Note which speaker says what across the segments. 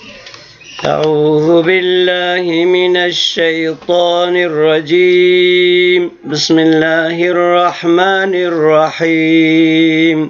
Speaker 1: أعوذ بالله من الشيطان الرجيم. بسم الله الرحمن الرحيم.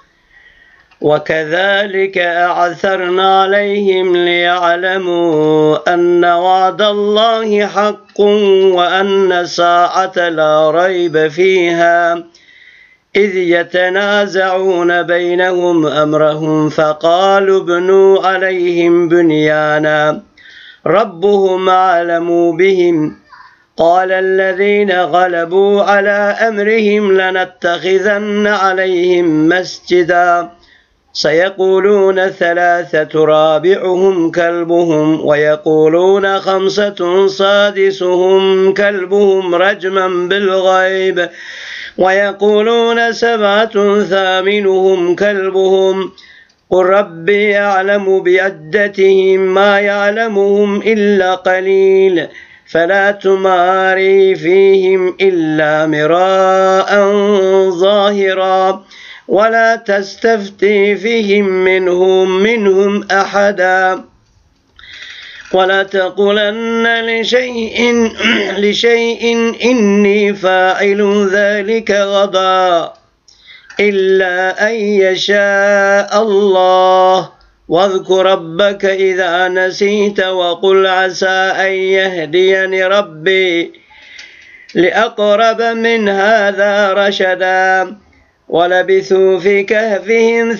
Speaker 1: وكذلك أعثرنا عليهم ليعلموا أن وعد الله حق وأن الساعة لا ريب فيها إذ يتنازعون بينهم أمرهم فقالوا ابنوا عليهم بنيانا ربهم أعلم بهم قال الذين غلبوا على أمرهم لنتخذن عليهم مسجدا سيقولون ثلاثة رابعهم كلبهم ويقولون خمسة سادسهم كلبهم رجما بالغيب ويقولون سبعة ثامنهم كلبهم قل ربي يعلم بعدتهم ما يعلمهم إلا قليل فلا تماري فيهم إلا مراء ظاهرا ولا تستفتي فيهم منهم أحدا ولا تقولن لشيء إني فاعل ذلك غدا إلا أن يشاء الله واذكر ربك إذا نسيت وقل عسى أن يهديني ربي لأقرب من هذا رشدا ولبثوا في كهفهم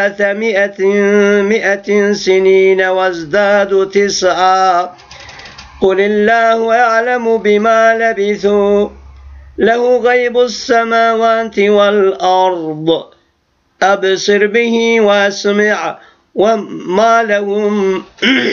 Speaker 1: 300 سنين وازدادوا 9 قل الله أعلم بما لبثوا له غيب السماوات والأرض أبصر به وأسمع وما لهم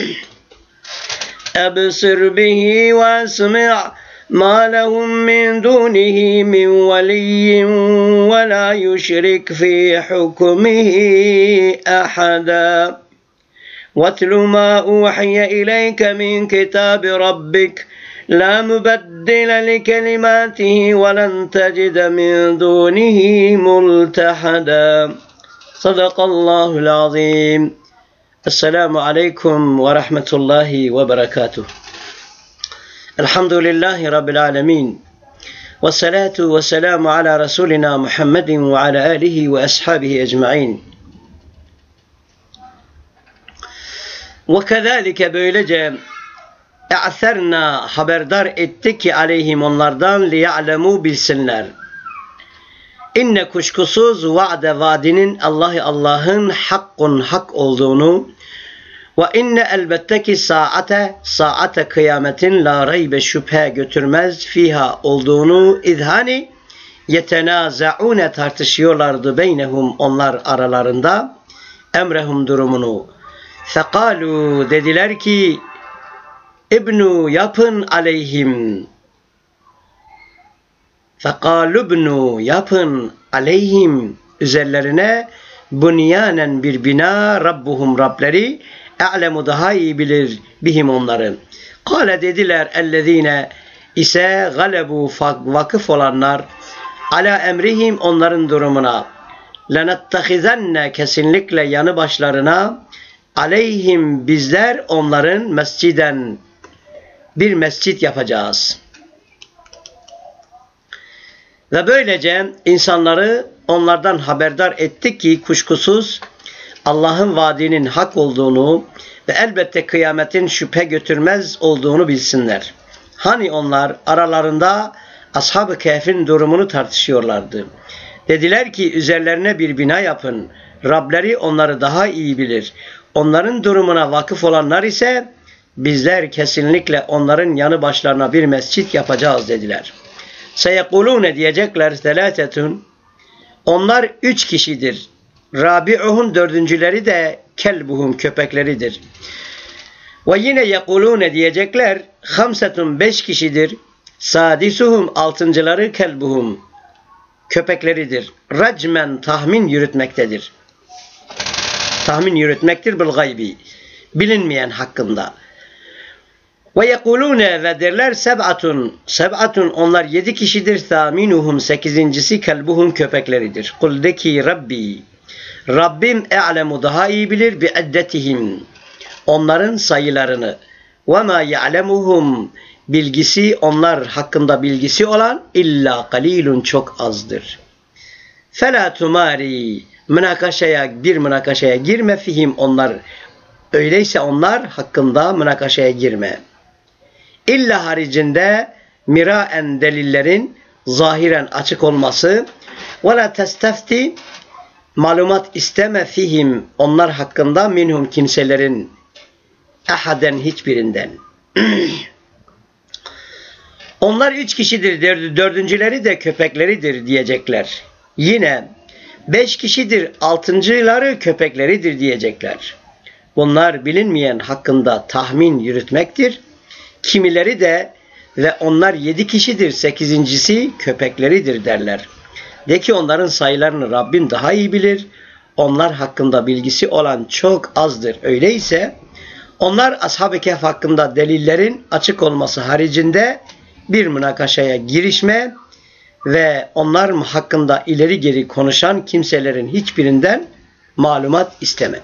Speaker 1: أبصر به وأسمع ما لهم من دونه من ولي ولا يشرك في حكمه أحدا واتل ما أوحي إليك من كتاب ربك لا مبدل لكلماته ولن تجد من دونه ملتحدا صدق الله العظيم. السلام عليكم ورحمة الله وبركاته. الحمد لله رب العالمين والصلاة والسلام على رسولنا محمد وعلى آله وأصحابه أجمعين. وكذلك böylece e'serna haberdar ettik ki aleyhim onlardan liya'lemu bilsinler. İnne kuşkusuz vaadinin Allah'ın hakkun hak olduğunu ve inne elbette ki saate kıyametin la raybe şüphe götürmez fiha olduğunu idhani yetenazaune tartışıyorlardı beynehum onlar aralarında emrehum durumunu. Fekalu dediler ki ibnu yapın aleyhim. Fekalu ibnu yapın aleyhim üzerlerine bunyanen bir bina rabbuhum Rableri a'lemu daha iyi bilir bihim onların. Kale dediler ellezine ise galebu vakıf olanlar ala emrihim onların durumuna lenettehizenne kesinlikle yanı başlarına aleyhim bizler onların mesciden bir mescit yapacağız. Ve böylece insanları onlardan haberdar ettik ki kuşkusuz Allah'ın vaadinin hak olduğunu ve elbette kıyametin şüphe götürmez olduğunu bilsinler. Hani onlar aralarında Ashab-ı Kehf'in durumunu tartışıyorlardı. Dediler ki üzerlerine bir bina yapın. Rableri onları daha iyi bilir. Onların durumuna vakıf olanlar ise bizler kesinlikle onların yanı başlarına bir mescit yapacağız dediler. Seyekulune diyecekler selâsetun. Onlar 3 kişidir. Rabi'uhum dördüncüleri de kelbuhum köpekleridir. Ve yine yekulune diyecekler hamsetun 5 kişidir. Sadisuhum altıncıları kelbuhum köpekleridir. Racmen tahmin yürütmektedir. Tahmin yürütmektir bil gaybi. Bilinmeyen hakkında. Ve yekulune ve derler seb'atun onlar 7 kişidir. Thaminuhum 8.'si kelbuhum köpekleridir. Kul de ki Rabbi Rabbim e'lemu daha iyi bilir bi iddetihim onların sayılarını. وَمَا يَعْلَمُهُمْ bilgisi, onlar hakkında bilgisi olan illa kalilun, çok azdır. فَلَا تُمَارِي münakaşaya girme fihim, onlar öyleyse onlar hakkında münakaşaya girme. İlla haricinde miraen delillerin zahiren açık olması, وَلَا تَسْتَفْتِ malumat isteme fihim, onlar hakkında minhum kimselerin, ahaden hiçbirinden. Onlar 3 kişidir, dördüncüleri de köpekleridir diyecekler. Yine 5 kişidir, 6.ları köpekleridir diyecekler. Bunlar bilinmeyen hakkında tahmin yürütmektir. Kimileri de ve onlar 7 kişidir, 8.'si köpekleridir derler. De ki onların sayılarını Rabbim daha iyi bilir. Onlar hakkında bilgisi olan çok azdır. Öyleyse onlar Ashab-ı Kehf hakkında delillerin açık olması haricinde bir münakaşaya girişme ve onlar hakkında ileri geri konuşan kimselerin hiçbirinden malumat isteme.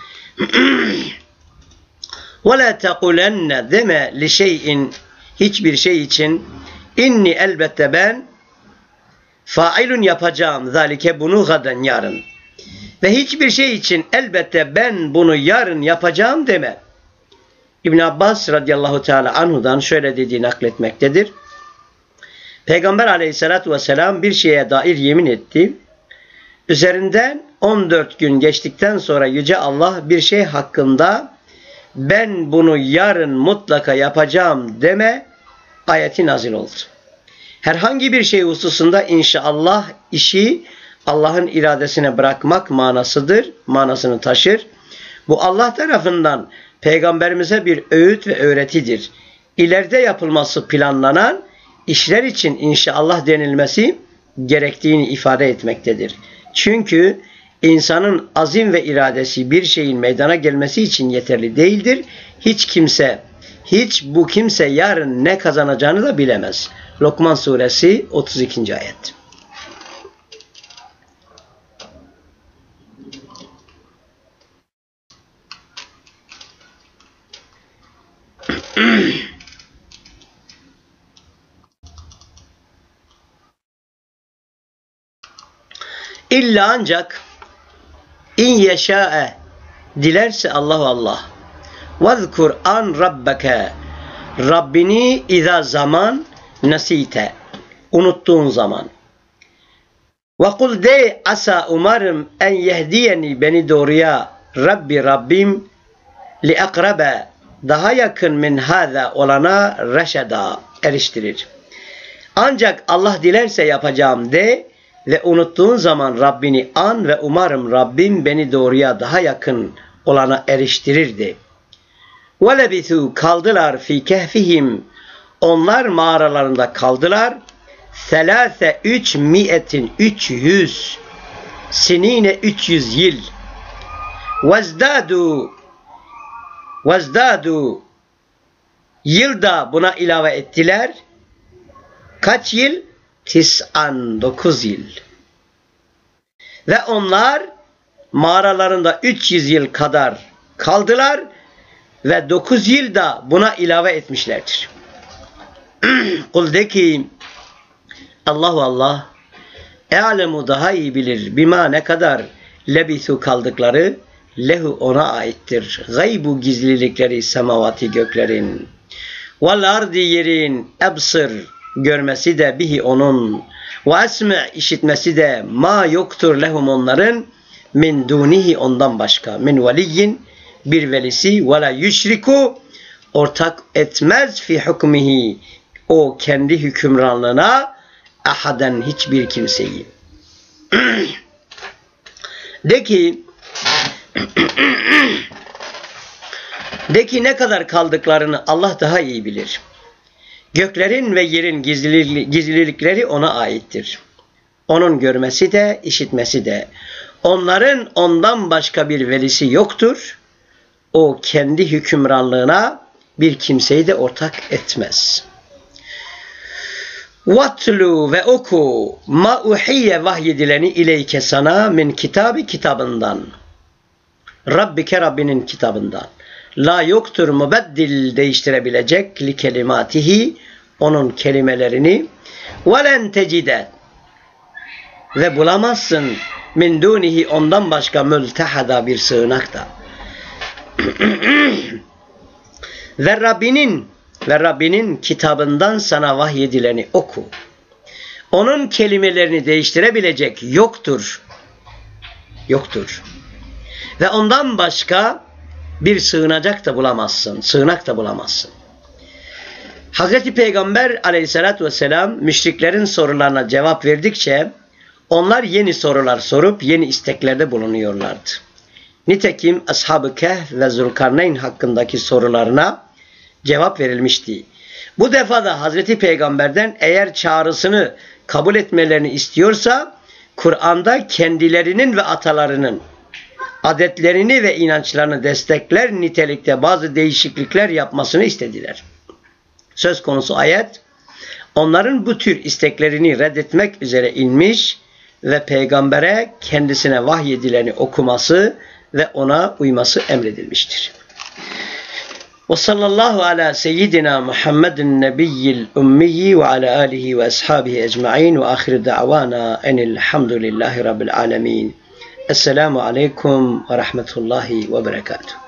Speaker 1: وَلَا تَقُلَنَّ deme li şeyin, hiçbir şey için, inni elbette ben failun yapacağım zalike, bunu gaden, yarın. Ve hiçbir şey için elbette ben bunu yarın yapacağım deme. İbn Abbas radıyallahu teala anhudan şöyle dediği nakletmektedir. Peygamber aleyhissalatü vesselam bir şeye dair yemin etti. Üzerinden 14 gün geçtikten sonra Yüce Allah bir şey hakkında ben bunu yarın mutlaka yapacağım deme ayeti nazil oldu. Herhangi bir şey hususunda inşallah işi Allah'ın iradesine bırakmak manasını taşır. Bu Allah tarafından Peygamberimize bir öğüt ve öğretidir. İleride yapılması planlanan işler için inşallah denilmesi gerektiğini ifade etmektedir. Çünkü insanın azim ve iradesi bir şeyin meydana gelmesi için yeterli değildir. Hiç bu kimse yarın ne kazanacağını da bilemez. Lokman suresi 32. ayet. İlla ancak in yeşâe dilerse Allah vezkur an rabbeke Rabbini izâ zaman nasite unuttuğun zaman ve kul de asa umarım en yehdiyeni beni doğruya Rabbim li akrabe daha yakın min hâzâ olana reşeda eriştirir. Ancak Allah dilerse yapacağım de ve unuttuğun zaman Rabbini an ve umarım Rabbim beni doğruya daha yakın olana eriştirirdi. وَلَبِثُوا kaldılar fi kehfihim, onlar mağaralarında kaldılar. 300 sinine 300 yıl. وَازْدَادُوا yılda buna ilave ettiler. Kaç yıl? 9 yıl. Ve onlar mağaralarında 300 yıl kadar kaldılar ve 9 yıl da buna ilave etmişlerdir. Kul de ki Allah e'lemu daha iyi bilir bima ne kadar lebisu kaldıkları lehu ona aittir. Gaybu gizlilikleri semavati göklerin vel ardi yerin ebsır görmesi de bihi onun ve esme işitmesi de ma yoktur lehum onların min dunihi ondan başka min veliyyin bir velisi ve la yüşriku ortak etmez fi hukmihi o kendi hükümranlığına ahaden hiçbir kimseyi. De ki ne kadar kaldıklarını Allah daha iyi bilir. Göklerin ve yerin gizlilikleri ona aittir. Onun görmesi de, işitmesi de. Onların ondan başka bir velisi yoktur. O kendi hükümranlığına bir kimseyi de ortak etmez. Vatlu ve oku ma uhiye vahyedileni ileyke sana min kitabı kitabından. Rabbike Rabbinin kitabından. La yoktur mubeddil değiştirebilecek li kelimatihi onun kelimelerini ve len tecide ve bulamazsın min dunihi ondan başka mültehada bir sığınakta. ve Rabbinin kitabından sana vahyedileni oku. Onun kelimelerini değiştirebilecek yoktur. Yoktur. Ve ondan başka bir sığınak da bulamazsın. Hazreti Peygamber aleyhissalatü vesselam müşriklerin sorularına cevap verdikçe onlar yeni sorular sorup yeni isteklerde bulunuyorlardı. Nitekim Ashab-ı Kehf ve Zülkarneyn hakkındaki sorularına cevap verilmişti. Bu defa da Hazreti Peygamber'den eğer çağrısını kabul etmelerini istiyorsa Kur'an'da kendilerinin ve atalarının adetlerini ve inançlarını destekler nitelikte bazı değişiklikler yapmasını istediler. Söz konusu ayet onların bu tür isteklerini reddetmek üzere inmiş ve peygambere kendisine vahyedileni okuması ve ona uyması emredilmiştir. Ve sallallahu ala seyyidina Muhammedin nebiyyil ummiyi ve ala alihi ve ashabihi ecma'in ve ahir da'vana enilhamdülillahi rabbil alemin. Esselamu aleyküm ve rahmetullahi ve berekatuhu.